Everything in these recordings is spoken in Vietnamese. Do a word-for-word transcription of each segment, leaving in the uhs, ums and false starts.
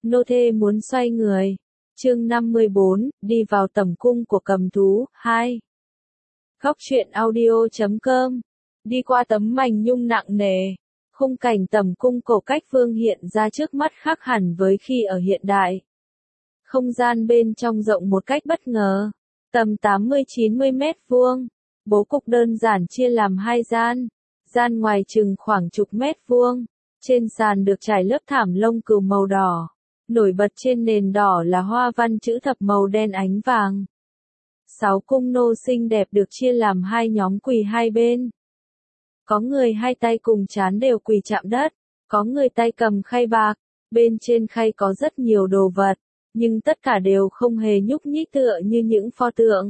Nô thê muốn xoay người. Chương năm mươi bốn, đi vào tẩm cung của cầm thú, hai. Góc truyện audio chấm com. Đi qua tấm mành nhung nặng nề, khung cảnh tẩm cung cổ cách vương hiện ra trước mắt khác hẳn với khi ở hiện đại. Không gian bên trong rộng một cách bất ngờ, tầm tám mươi chín mươi mét vuông, bố cục đơn giản chia làm hai gian, gian ngoài chừng khoảng chục mét vuông, trên sàn được trải lớp thảm lông cừu màu đỏ. Nổi bật trên nền đỏ là hoa văn chữ thập màu đen ánh vàng. Sáu cung nô xinh đẹp được chia làm hai nhóm quỳ hai bên. Có người hai tay cùng trán đều quỳ chạm đất, có người tay cầm khay bạc, bên trên khay có rất nhiều đồ vật, nhưng tất cả đều không hề nhúc nhích tựa như những pho tượng.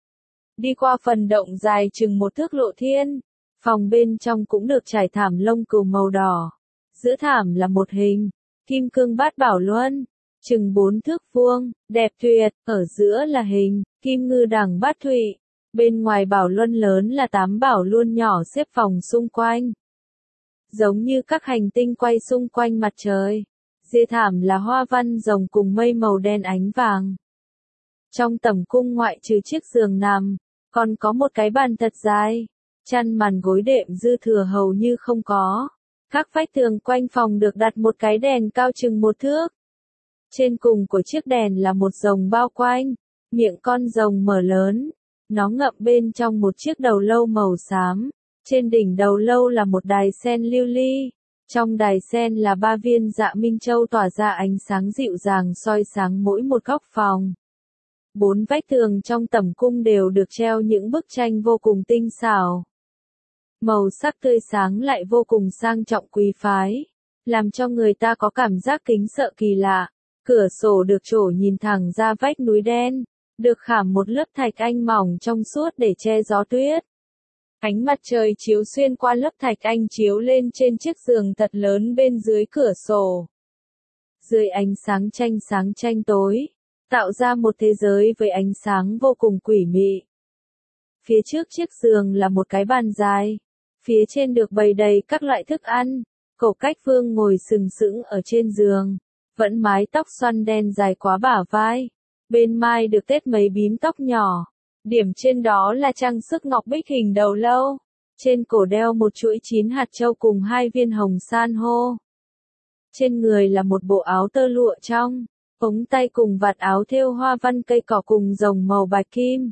Đi qua phần động dài chừng một thước lộ thiên, phòng bên trong cũng được trải thảm lông cừu màu đỏ. Giữa thảm là một hình kim cương bát bảo luân, chừng bốn thước vuông, đẹp tuyệt, ở giữa là hình kim ngư đằng bát thụy, bên ngoài bảo luân lớn là tám bảo luân nhỏ xếp vòng xung quanh. Giống như các hành tinh quay xung quanh mặt trời, dưới thảm là hoa văn rồng cùng mây màu đen ánh vàng. Trong tẩm cung ngoại trừ chiếc giường nằm, còn có một cái bàn thật dài, chăn màn gối đệm dư thừa hầu như không có. Các vách tường quanh phòng được đặt một cái đèn cao chừng một thước. Trên cùng của chiếc đèn là một rồng bao quanh, miệng con rồng mở lớn, nó ngậm bên trong một chiếc đầu lâu màu xám. Trên đỉnh đầu lâu là một đài sen lưu ly, trong đài sen là ba viên dạ minh châu tỏa ra ánh sáng dịu dàng soi sáng mỗi một góc phòng. Bốn vách tường trong tẩm cung đều được treo những bức tranh vô cùng tinh xảo. Màu sắc tươi sáng lại vô cùng sang trọng quý phái, làm cho người ta có cảm giác kính sợ kỳ lạ. Cửa sổ được trổ nhìn thẳng ra vách núi đen, được khảm một lớp thạch anh mỏng trong suốt để che gió tuyết. Ánh mặt trời chiếu xuyên qua lớp thạch anh chiếu lên trên chiếc giường thật lớn bên dưới cửa sổ. Dưới ánh sáng chanh sáng chanh tối, tạo ra một thế giới với ánh sáng vô cùng quỷ mị. Phía trước chiếc giường là một cái bàn dài. Phía trên được bày đầy các loại thức ăn, cổ cách vương ngồi sừng sững ở trên giường, vẫn mái tóc xoăn đen dài quá bả vai, bên mai được tết mấy bím tóc nhỏ, điểm trên đó là trang sức ngọc bích hình đầu lâu, trên cổ đeo một chuỗi chín hạt châu cùng hai viên hồng san hô. Trên người là một bộ áo tơ lụa trong, ống tay cùng vạt áo thêu hoa văn cây cỏ cùng rồng màu bạch kim.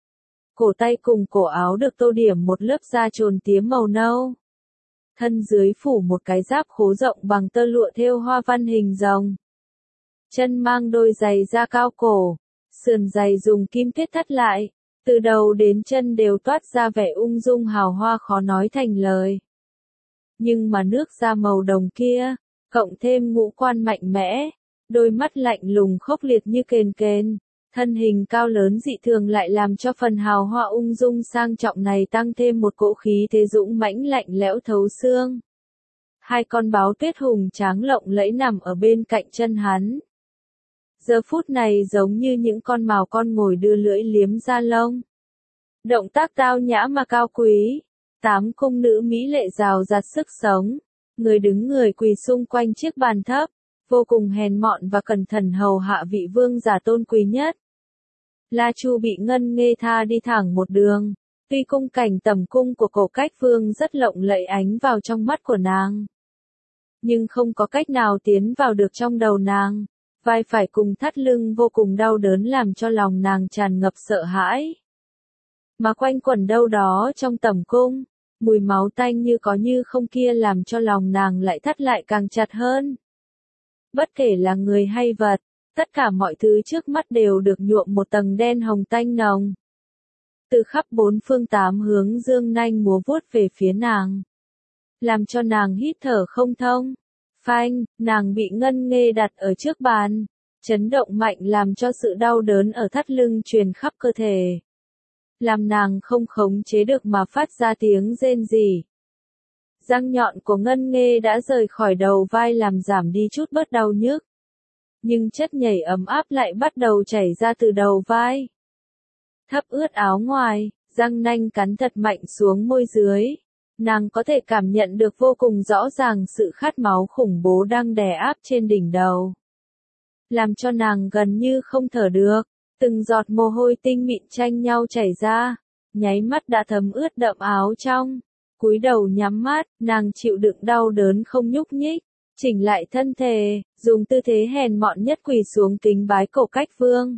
Cổ tay cùng cổ áo được tô điểm một lớp da trồn tía màu nâu. Thân dưới phủ một cái giáp khố rộng bằng tơ lụa thêu hoa văn hình rồng. Chân mang đôi giày da cao cổ, sườn giày dùng kim tuyết thắt lại, từ đầu đến chân đều toát ra vẻ ung dung hào hoa khó nói thành lời. Nhưng mà nước da màu đồng kia, cộng thêm ngũ quan mạnh mẽ, đôi mắt lạnh lùng khốc liệt như kền kền. Thân hình cao lớn dị thường lại làm cho phần hào hoa ung dung sang trọng này tăng thêm một cỗ khí thế dũng mãnh lạnh lẽo thấu xương. Hai con báo tuyết hùng tráng lộng lẫy nằm ở bên cạnh chân hắn. Giờ phút này giống như những con mào con ngồi đưa lưỡi liếm da lông. Động tác tao nhã mà cao quý. Tám cung nữ mỹ lệ rào rạt sức sống. Người đứng người quỳ xung quanh chiếc bàn thấp, vô cùng hèn mọn và cẩn thận hầu hạ vị vương giả tôn quý nhất. La Chu bị Ngân Nghê tha đi thẳng một đường, tuy cung cảnh tẩm cung của cổ cách vương rất lộng lẫy ánh vào trong mắt của nàng. Nhưng không có cách nào tiến vào được trong đầu nàng, vai phải cùng thắt lưng vô cùng đau đớn làm cho lòng nàng tràn ngập sợ hãi. Mà quanh quẩn đâu đó trong tẩm cung, mùi máu tanh như có như không kia làm cho lòng nàng lại thắt lại càng chặt hơn. Bất kể là người hay vật, tất cả mọi thứ trước mắt đều được nhuộm một tầng đen hồng tanh nồng. Từ khắp bốn phương tám hướng dương nanh múa vuốt về phía nàng, làm cho nàng hít thở không thông. Phanh, nàng bị Ngân Nghê đặt ở trước bàn, chấn động mạnh làm cho sự đau đớn ở thắt lưng truyền khắp cơ thể. Làm nàng không khống chế được mà phát ra tiếng rên rỉ. Răng nhọn của Ngân Nghê đã rời khỏi đầu vai làm giảm đi chút bớt đau nhức. Nhưng chất nhảy ấm áp lại bắt đầu chảy ra từ đầu vai. Thấp ướt áo ngoài, răng nanh cắn thật mạnh xuống môi dưới. Nàng có thể cảm nhận được vô cùng rõ ràng sự khát máu khủng bố đang đè áp trên đỉnh đầu. làm cho nàng gần như không thở được, từng giọt mồ hôi tinh mịn tranh nhau chảy ra, nháy mắt đã thấm ướt đậm áo trong. Cúi đầu nhắm mắt, nàng chịu đựng đau đớn không nhúc nhích, chỉnh lại thân thể, dùng tư thế hèn mọn nhất quỳ xuống kính bái Cổ Cách Vương.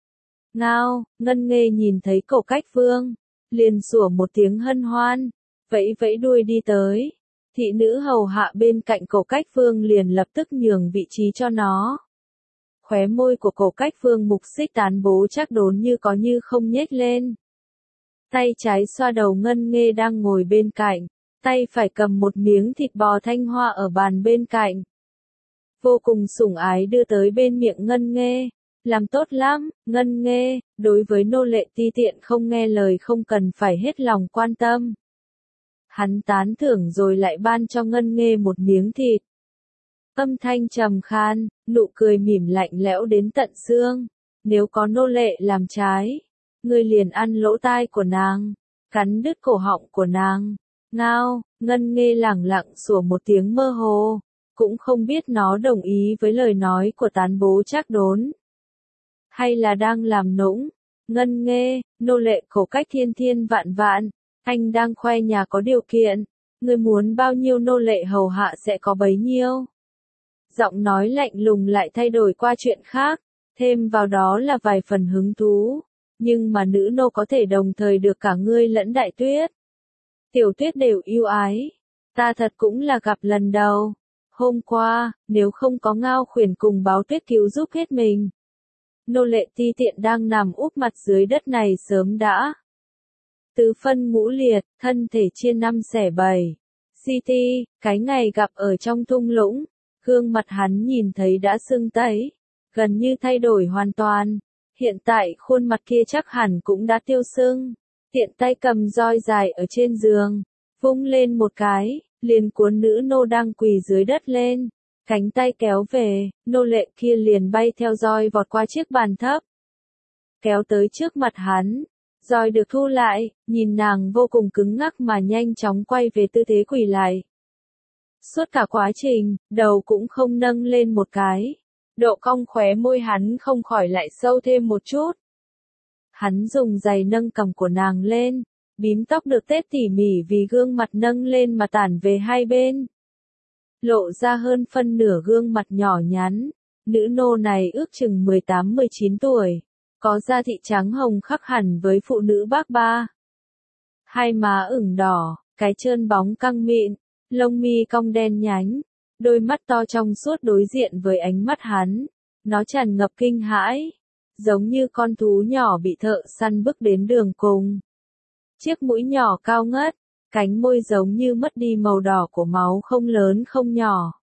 Ngao, Ngân Nghê nhìn thấy Cổ Cách Vương, liền sủa một tiếng hân hoan, vẫy vẫy đuôi đi tới. Thị nữ hầu hạ bên cạnh Cổ Cách Vương liền lập tức nhường vị trí cho nó. Khóe môi của Cổ Cách Vương Mục Xích tán bố chắc đốn như có như không nhếch lên. Tay trái xoa đầu Ngân Nghê đang ngồi bên cạnh, tay phải cầm một miếng thịt bò thanh hoa ở bàn bên cạnh. Vô cùng sủng ái đưa tới bên miệng Ngân Nghê. Làm tốt lắm, Ngân Nghê, đối với nô lệ ti tiện không nghe lời không cần phải hết lòng quan tâm. Hắn tán thưởng rồi lại ban cho Ngân Nghê một miếng thịt. Âm thanh trầm khan, nụ cười mỉm lạnh lẽo đến tận xương. Nếu có nô lệ làm trái, ngươi liền ăn lỗ tai của nàng, cắn đứt cổ họng của nàng. Ngao, Ngân Nghê lẳng lặng sủa một tiếng mơ hồ, cũng không biết nó đồng ý với lời nói của tán bố Trác Đốn, hay là đang làm nũng. Ngân Nghê, nô lệ Cổ Cách thiên thiên vạn vạn, anh đang khoe nhà có điều kiện, ngươi muốn bao nhiêu nô lệ hầu hạ sẽ có bấy nhiêu. Giọng nói lạnh lùng lại thay đổi qua chuyện khác, thêm vào đó là vài phần hứng thú, nhưng mà nữ nô có thể đồng thời được cả ngươi lẫn Đại Tuyết, Tiểu Tuyết đều yêu ái, ta thật cũng là gặp lần đầu. Hôm qua, nếu không có Ngao Khuyển cùng Báo Tuyết cứu giúp hết mình, nô lệ ti tiện đang nằm úp mặt dưới đất này sớm đã tứ phân ngũ liệt, thân thể chia năm xẻ bảy. City, cái ngày gặp ở trong thung lũng, gương mặt hắn nhìn thấy đã sưng tấy, gần như thay đổi hoàn toàn. Hiện tại khuôn mặt kia chắc hẳn cũng đã tiêu sưng. Tiện tay cầm roi dài ở trên giường, vung lên một cái, liền cuốn nữ nô đang quỳ dưới đất lên. Cánh tay kéo về, nô lệ kia liền bay theo roi vọt qua chiếc bàn thấp, kéo tới trước mặt hắn. Roi được thu lại, nhìn nàng vô cùng cứng ngắc mà nhanh chóng quay về tư thế quỳ lại. Suốt cả quá trình, đầu cũng không nâng lên một cái. Độ cong khóe môi hắn không khỏi lại sâu thêm một chút. Hắn dùng giày nâng cằm của nàng lên, bím tóc được tết tỉ mỉ vì gương mặt nâng lên mà tản về hai bên, lộ ra hơn phân nửa gương mặt nhỏ nhắn. Nữ nô này ước chừng mười tám mười chín tuổi, có da thị trắng hồng khác hẳn với phụ nữ Bắc Ba. Hai má ửng đỏ, cái trơn bóng căng mịn, lông mi cong đen nhánh, đôi mắt to trong suốt đối diện với ánh mắt hắn, nó tràn ngập kinh hãi, giống như con thú nhỏ bị thợ săn bước đến đường cùng. Chiếc mũi nhỏ cao ngất, cánh môi giống như mất đi màu đỏ của máu không lớn không nhỏ.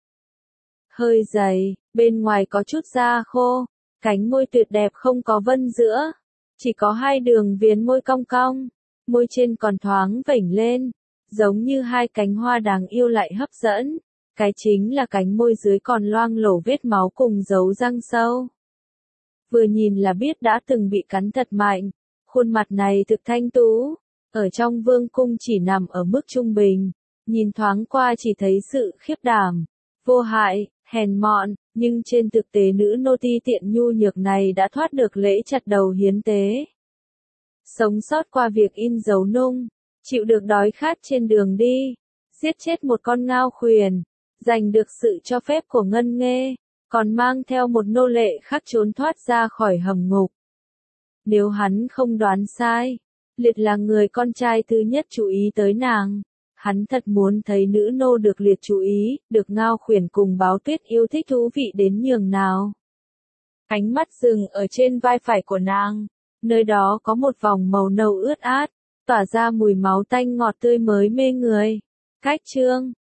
Hơi dày, bên ngoài có chút da khô, cánh môi tuyệt đẹp không có vân giữa, chỉ có hai đường viền môi cong cong, môi trên còn thoáng vểnh lên, giống như hai cánh hoa đáng yêu lại hấp dẫn. Cái chính là cánh môi dưới còn loang lổ vết máu cùng dấu răng sâu. Vừa nhìn là biết đã từng bị cắn thật mạnh, khuôn mặt này thực thanh tú, ở trong vương cung chỉ nằm ở mức trung bình, nhìn thoáng qua chỉ thấy sự khiếp đảm, vô hại, hèn mọn, nhưng trên thực tế nữ nô ti tiện nhu nhược này đã thoát được lễ chặt đầu hiến tế. Sống sót qua việc in dấu nung, chịu được đói khát trên đường đi, giết chết một con Ngao Khuyển, giành được sự cho phép của Ngân Nghê, còn mang theo một nô lệ khác trốn thoát ra khỏi hầm ngục. Nếu hắn không đoán sai, Liệt là người con trai thứ nhất chú ý tới nàng. Hắn thật muốn thấy nữ nô được Liệt chú ý, được Ngao Khuyển cùng Báo Tuyết yêu thích thú vị đến nhường nào. Ánh mắt dừng ở trên vai phải của nàng, nơi đó có một vòng màu nâu ướt át, tỏa ra mùi máu tanh ngọt tươi mới mê người. Cách chương